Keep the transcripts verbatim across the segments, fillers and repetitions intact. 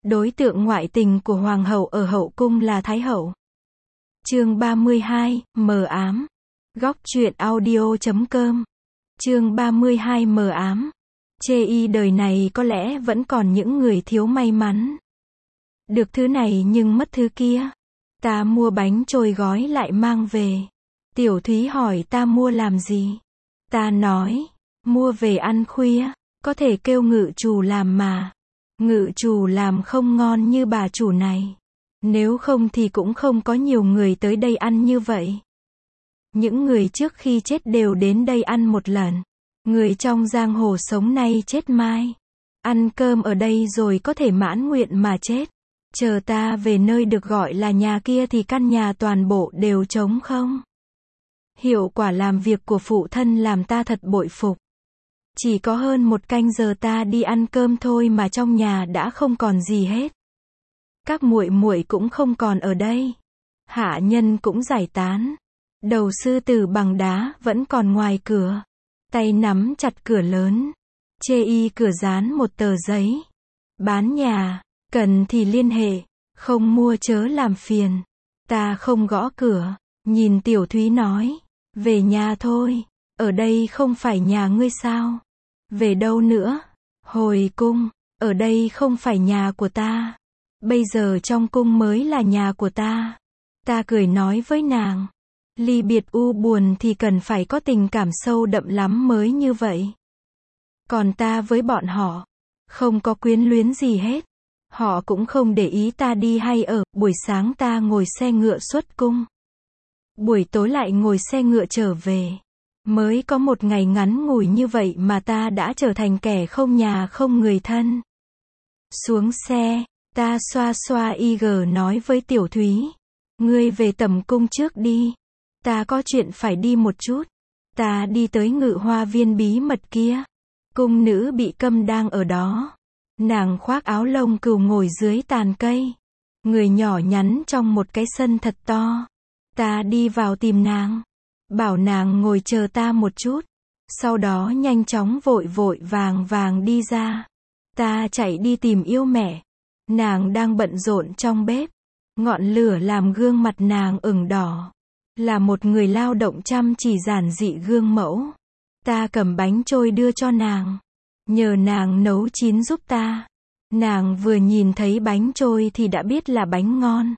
Đối tượng ngoại tình của hoàng hậu ở hậu cung là thái hậu. Chương ba mươi hai, mờ ám. Góc truyện audio chấm com. Chương ba mươi hai, mờ ám. Chê y đời này có lẽ vẫn còn những người thiếu may mắn. Được thứ này nhưng mất thứ kia. Ta mua bánh trôi gói lại mang về. Tiểu Thúy hỏi ta mua làm gì? Ta nói, mua về ăn khuya, có thể kêu ngự chủ làm mà. Ngự chủ làm không ngon như bà chủ này. Nếu không thì cũng không có nhiều người tới đây ăn như vậy. Những người trước khi chết đều đến đây ăn một lần. Người trong giang hồ sống nay chết mai. Ăn cơm ở đây rồi có thể mãn nguyện mà chết. Chờ ta về nơi được gọi là nhà kia thì căn nhà toàn bộ đều trống không. Hiệu quả làm việc của phụ thân làm ta thật bội phục. Chỉ có hơn một canh giờ ta đi ăn cơm thôi mà trong nhà đã không còn gì hết. Các muội muội cũng không còn ở đây. Hạ nhân cũng giải tán. Đầu sư tử bằng đá vẫn còn ngoài cửa. Tay nắm chặt cửa lớn. Chê y cửa dán một tờ giấy. Bán nhà, cần thì liên hệ, không mua chớ làm phiền. Ta không gõ cửa, nhìn Tiểu Thúy nói, về nhà thôi, ở đây không phải nhà ngươi sao? Về đâu nữa? Hồi cung, ở đây không phải nhà của ta. Bây giờ trong cung mới là nhà của ta. Ta cười nói với nàng, ly biệt u buồn thì cần phải có tình cảm sâu đậm lắm mới như vậy. Còn ta với bọn họ, không có quyến luyến gì hết. Họ cũng không để ý ta đi hay ở, buổi sáng ta ngồi xe ngựa xuất cung. Buổi tối lại ngồi xe ngựa trở về. Mới có một ngày ngắn ngủi như vậy mà ta đã trở thành kẻ không nhà không người thân. Xuống xe, ta xoa xoa y gờ nói với Tiểu Thúy. Ngươi về tầm cung trước đi. Ta có chuyện phải đi một chút. Ta đi tới ngự hoa viên bí mật kia. Cung nữ bị câm đang ở đó. Nàng khoác áo lông cừu ngồi dưới tàn cây. Người nhỏ nhắn trong một cái sân thật to. Ta đi vào tìm nàng. Bảo nàng ngồi chờ ta một chút. Sau đó nhanh chóng vội vội vàng vàng đi ra. Ta chạy đi tìm yêu mẹ. Nàng đang bận rộn trong bếp. Ngọn lửa làm gương mặt nàng ửng đỏ. Là một người lao động chăm chỉ giản dị gương mẫu. Ta cầm bánh trôi đưa cho nàng. Nhờ nàng nấu chín giúp ta. Nàng vừa nhìn thấy bánh trôi thì đã biết là bánh ngon.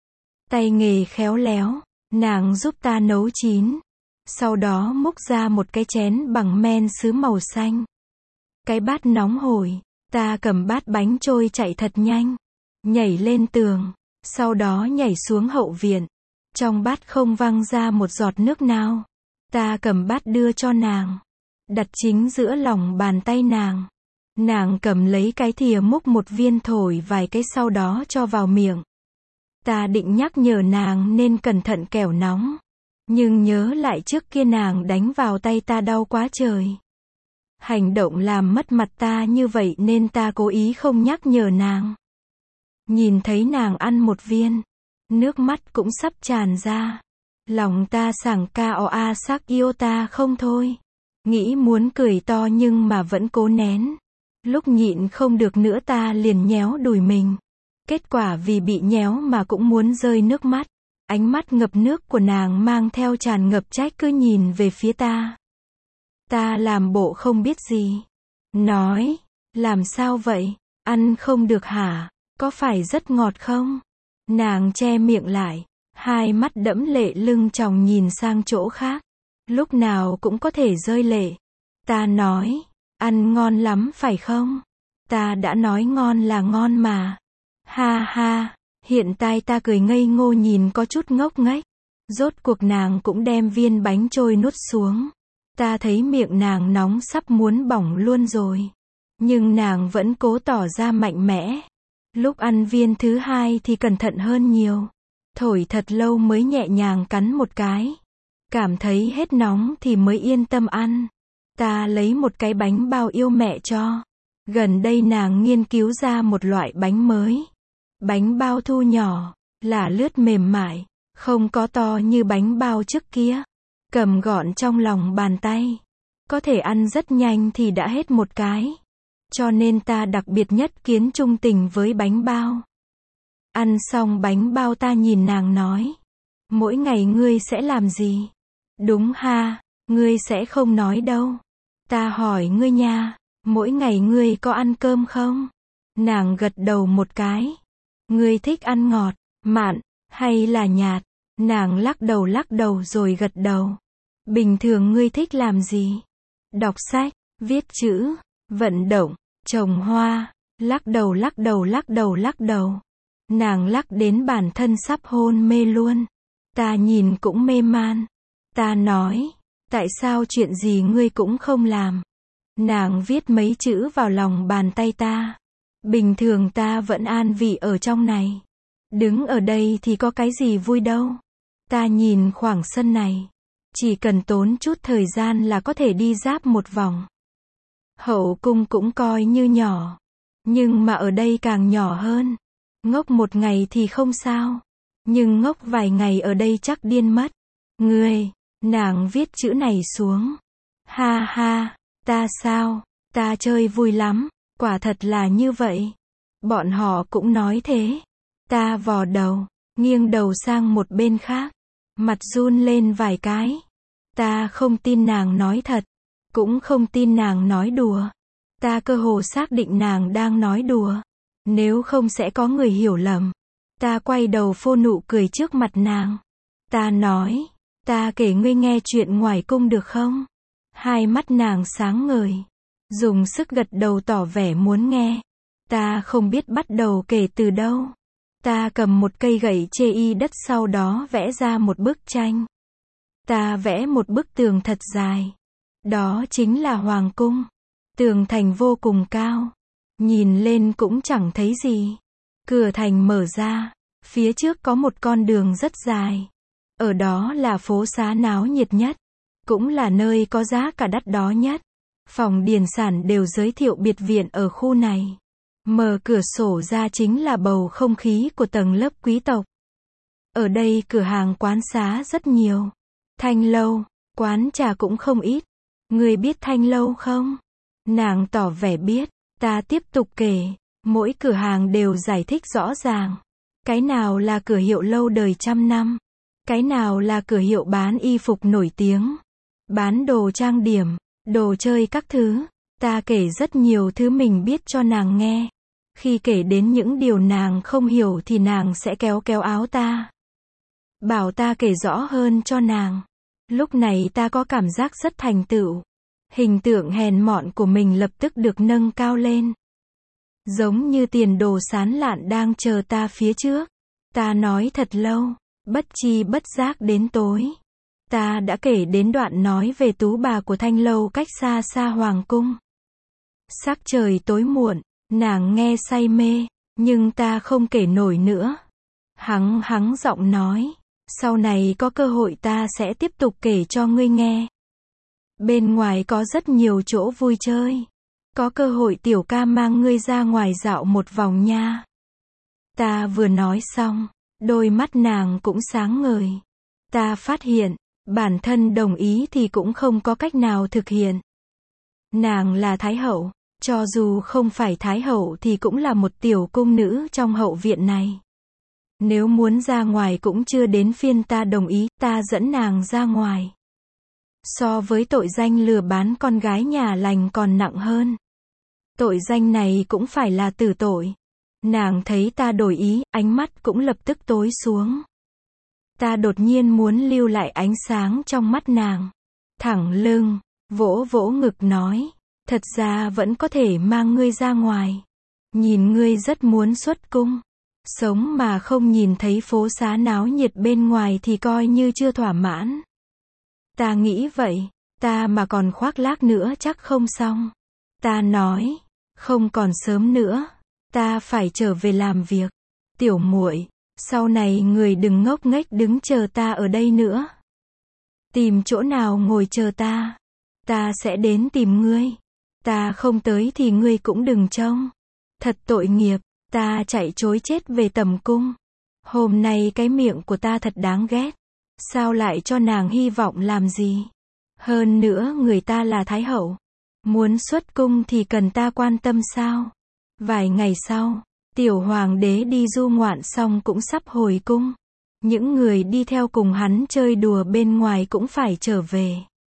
Tay nghề khéo léo. Nàng giúp ta nấu chín. Sau đó múc ra một cái chén bằng men sứ màu xanh. Cái bát nóng hổi. Ta cầm bát bánh trôi chạy thật nhanh. Nhảy lên tường. Sau đó nhảy xuống hậu viện. Trong bát không văng ra một giọt nước nào. Ta cầm bát đưa cho nàng. Đặt chính giữa lòng bàn tay nàng. Nàng cầm lấy cái thìa múc một viên thổi vài cái sau đó cho vào miệng. Ta định nhắc nhở nàng nên cẩn thận kẻo nóng. Nhưng nhớ lại trước kia nàng đánh vào tay ta đau quá trời. Hành động làm mất mặt ta như vậy nên ta cố ý không nhắc nhở nàng. Nhìn thấy nàng ăn một viên. Nước mắt cũng sắp tràn ra. Lòng ta sảng ca o a sắc yêu ta không thôi. Nghĩ muốn cười to nhưng mà vẫn cố nén. Lúc nhịn không được nữa ta liền nhéo đùi mình. Kết quả vì bị nhéo mà cũng muốn rơi nước mắt. Ánh mắt ngập nước của nàng mang theo tràn ngập trách cứ nhìn về phía ta. Ta làm bộ không biết gì. Nói, làm sao vậy? Ăn không được hả? Có phải rất ngọt không? Nàng che miệng lại. Hai mắt đẫm lệ lưng tròng nhìn sang chỗ khác. Lúc nào cũng có thể rơi lệ. Ta nói, ăn ngon lắm phải không? Ta đã nói ngon là ngon mà. Ha ha, hiện tại ta cười ngây ngô nhìn có chút ngốc nghếch. Rốt cuộc nàng cũng đem viên bánh trôi nuốt xuống. Ta thấy miệng nàng nóng sắp muốn bỏng luôn rồi. Nhưng nàng vẫn cố tỏ ra mạnh mẽ. Lúc ăn viên thứ hai thì cẩn thận hơn nhiều. Thổi thật lâu mới nhẹ nhàng cắn một cái. Cảm thấy hết nóng thì mới yên tâm ăn. Ta lấy một cái bánh bao yêu mẹ cho. Gần đây nàng nghiên cứu ra một loại bánh mới. Bánh bao thu nhỏ, là lướt mềm mại, không có to như bánh bao trước kia. Cầm gọn trong lòng bàn tay. Có thể ăn rất nhanh thì đã hết một cái. cho nên ta đặc biệt nhất kiến trung tình với bánh bao. Ăn xong bánh bao ta nhìn nàng nói, mỗi ngày ngươi sẽ làm gì? Đúng ha, ngươi sẽ không nói đâu. Ta hỏi ngươi nha, mỗi ngày ngươi có ăn cơm không? Nàng gật đầu một cái. Ngươi thích ăn ngọt, mặn, hay là nhạt? Nàng lắc đầu lắc đầu rồi gật đầu. Bình thường ngươi thích làm gì? Đọc sách, viết chữ, vận động, trồng hoa. Lắc đầu lắc đầu lắc đầu lắc đầu. Nàng lắc đến bản thân sắp hôn mê luôn. Ta nhìn cũng mê man. Ta nói, tại sao chuyện gì ngươi cũng không làm? Nàng viết mấy chữ vào lòng bàn tay ta. Bình thường ta vẫn an vị ở trong này. Đứng ở đây thì có cái gì vui đâu. Ta nhìn khoảng sân này. Chỉ cần tốn chút thời gian là có thể đi giáp một vòng. Hậu cung cũng coi như nhỏ. Nhưng mà ở đây càng nhỏ hơn. Ngốc một ngày thì không sao. Nhưng ngốc vài ngày ở đây chắc điên mất. Ngươi, nàng viết chữ này xuống. Ha ha, ta sao? Ta chơi vui lắm. Quả thật là như vậy. Bọn họ cũng nói thế. Ta vò đầu, nghiêng đầu sang một bên khác. Mặt run lên vài cái. Ta không tin nàng nói thật. Cũng không tin nàng nói đùa. Ta cơ hồ xác định nàng đang nói đùa. Nếu không sẽ có người hiểu lầm. Ta quay đầu phô nụ cười trước mặt nàng. Ta nói, ta kể ngươi nghe chuyện ngoài cung được không? Hai mắt nàng sáng ngời. Dùng sức gật đầu tỏ vẻ muốn nghe. Ta không biết bắt đầu kể từ đâu. Ta cầm một cây gậy chê y đất sau đó vẽ ra một bức tranh. Ta vẽ một bức tường thật dài. Đó chính là hoàng cung. Tường thành vô cùng cao. Nhìn lên cũng chẳng thấy gì. Cửa thành mở ra. Phía trước có một con đường rất dài. Ở đó là phố xá náo nhiệt nhất. Cũng là nơi có giá cả đắt đỏ nhất. Phòng điền sản đều giới thiệu biệt viện ở khu này. Mở cửa sổ ra chính là bầu không khí của tầng lớp quý tộc. Ở đây cửa hàng quán xá rất nhiều. Thanh lâu, quán trà cũng không ít. Người biết thanh lâu không? Nàng tỏ vẻ biết. Ta tiếp tục kể. Mỗi cửa hàng đều giải thích rõ ràng. Cái nào là cửa hiệu lâu đời trăm năm. Cái nào là cửa hiệu bán y phục nổi tiếng. Bán đồ trang điểm, đồ chơi các thứ. Ta kể rất nhiều thứ mình biết cho nàng nghe. Khi kể đến những điều nàng không hiểu thì nàng sẽ kéo kéo áo ta. Bảo ta kể rõ hơn cho nàng. Lúc này ta có cảm giác rất thành tựu. Hình tượng hèn mọn của mình lập tức được nâng cao lên. Giống như tiền đồ sán lạn đang chờ ta phía trước. Ta nói thật lâu, bất chi bất giác đến tối. Ta đã kể đến đoạn nói về tú bà của thanh lâu cách xa xa hoàng cung. Sắc trời tối muộn, nàng nghe say mê, nhưng ta không kể nổi nữa. Hắng hắng giọng nói, sau này có cơ hội ta sẽ tiếp tục kể cho ngươi nghe. Bên ngoài có rất nhiều chỗ vui chơi. Có cơ hội tiểu ca mang ngươi ra ngoài dạo một vòng nha. Ta vừa nói xong, đôi mắt nàng cũng sáng ngời. Ta phát hiện, bản thân đồng ý thì cũng không có cách nào thực hiện. Nàng là thái hậu, cho dù không phải thái hậu thì cũng là một tiểu cung nữ trong hậu viện này. Nếu muốn ra ngoài cũng chưa đến phiên ta đồng ý, ta dẫn nàng ra ngoài. So với tội danh lừa bán con gái nhà lành còn nặng hơn. Tội danh này cũng phải là tử tội. Nàng thấy ta đổi ý, ánh mắt cũng lập tức tối xuống. Ta đột nhiên muốn lưu lại ánh sáng trong mắt nàng. Thẳng lưng, vỗ vỗ ngực nói, thật ra vẫn có thể mang ngươi ra ngoài. Nhìn ngươi rất muốn xuất cung. Sống mà không nhìn thấy phố xá náo nhiệt bên ngoài thì coi như chưa thỏa mãn. Ta nghĩ vậy, ta mà còn khoác lác nữa chắc không xong. Ta nói, không còn sớm nữa, ta phải trở về làm việc. Tiểu muội, sau này người đừng ngốc nghếch đứng chờ ta ở đây nữa. Tìm chỗ nào ngồi chờ ta, ta sẽ đến tìm ngươi. Ta không tới thì ngươi cũng đừng trông. Thật tội nghiệp, ta chạy trối chết về tầm cung. Hôm nay cái miệng của ta thật đáng ghét. Sao lại cho nàng hy vọng làm gì? Hơn nữa người ta là thái hậu. Muốn xuất cung thì cần ta quan tâm sao? Vài ngày sau, tiểu hoàng đế đi du ngoạn xong cũng sắp hồi cung. Những người đi theo cùng hắn chơi đùa bên ngoài cũng phải trở về.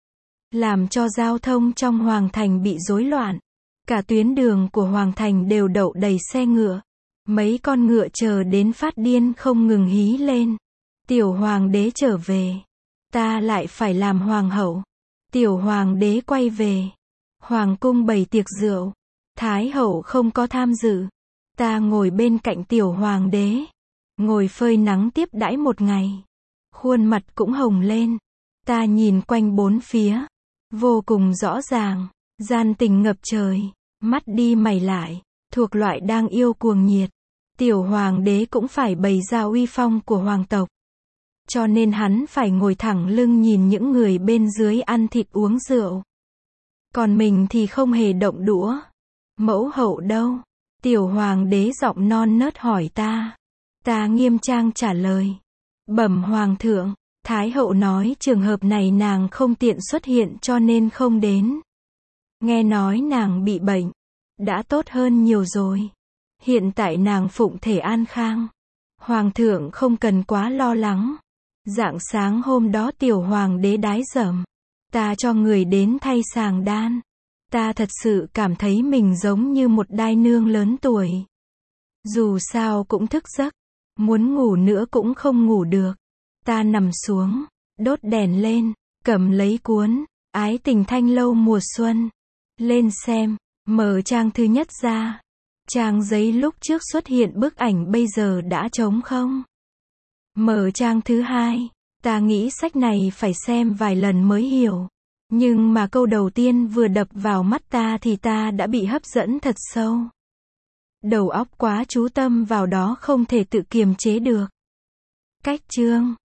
Làm cho giao thông trong hoàng thành bị rối loạn. Cả tuyến đường của hoàng thành đều đậu đầy xe ngựa. Mấy con ngựa chờ đến phát điên không ngừng hí lên. Tiểu hoàng đế trở về. Ta lại phải làm hoàng hậu. Tiểu hoàng đế quay về. Hoàng cung bày tiệc rượu. Thái hậu không có tham dự. Ta ngồi bên cạnh tiểu hoàng đế. Ngồi phơi nắng tiếp đãi một ngày. Khuôn mặt cũng hồng lên. Ta nhìn quanh bốn phía. Vô cùng rõ ràng. Gian tình ngập trời. Mắt đi mày lại. Thuộc loại đang yêu cuồng nhiệt. Tiểu hoàng đế cũng phải bày ra uy phong của hoàng tộc. Cho nên hắn phải ngồi thẳng lưng nhìn những người bên dưới ăn thịt uống rượu. Còn mình thì không hề động đũa. Mẫu hậu đâu? Tiểu hoàng đế giọng non nớt hỏi ta. Ta nghiêm trang trả lời. Bẩm hoàng thượng, Thái hậu nói trường hợp này nàng không tiện xuất hiện cho nên không đến. Nghe nói nàng bị bệnh. Đã tốt hơn nhiều rồi. Hiện tại nàng phụng thể an khang. Hoàng thượng không cần quá lo lắng. Rạng sáng hôm đó tiểu hoàng đế đái dởm. Ta cho người đến thay sàng đan. Ta thật sự cảm thấy mình giống như một đai nương lớn tuổi. Dù sao cũng thức giấc. Muốn ngủ nữa cũng không ngủ được. Ta nằm xuống. Đốt đèn lên. Cầm lấy cuốn Ái tình thanh lâu mùa xuân. Lên xem. Mở trang thứ nhất ra. Trang giấy lúc trước xuất hiện bức ảnh bây giờ đã trống không. Mở trang thứ hai. Ta nghĩ sách này phải xem vài lần mới hiểu. Nhưng mà câu đầu tiên vừa đập vào mắt ta thì ta đã bị hấp dẫn thật sâu. Đầu óc quá chú tâm vào đó không thể tự kiềm chế được. Cách chương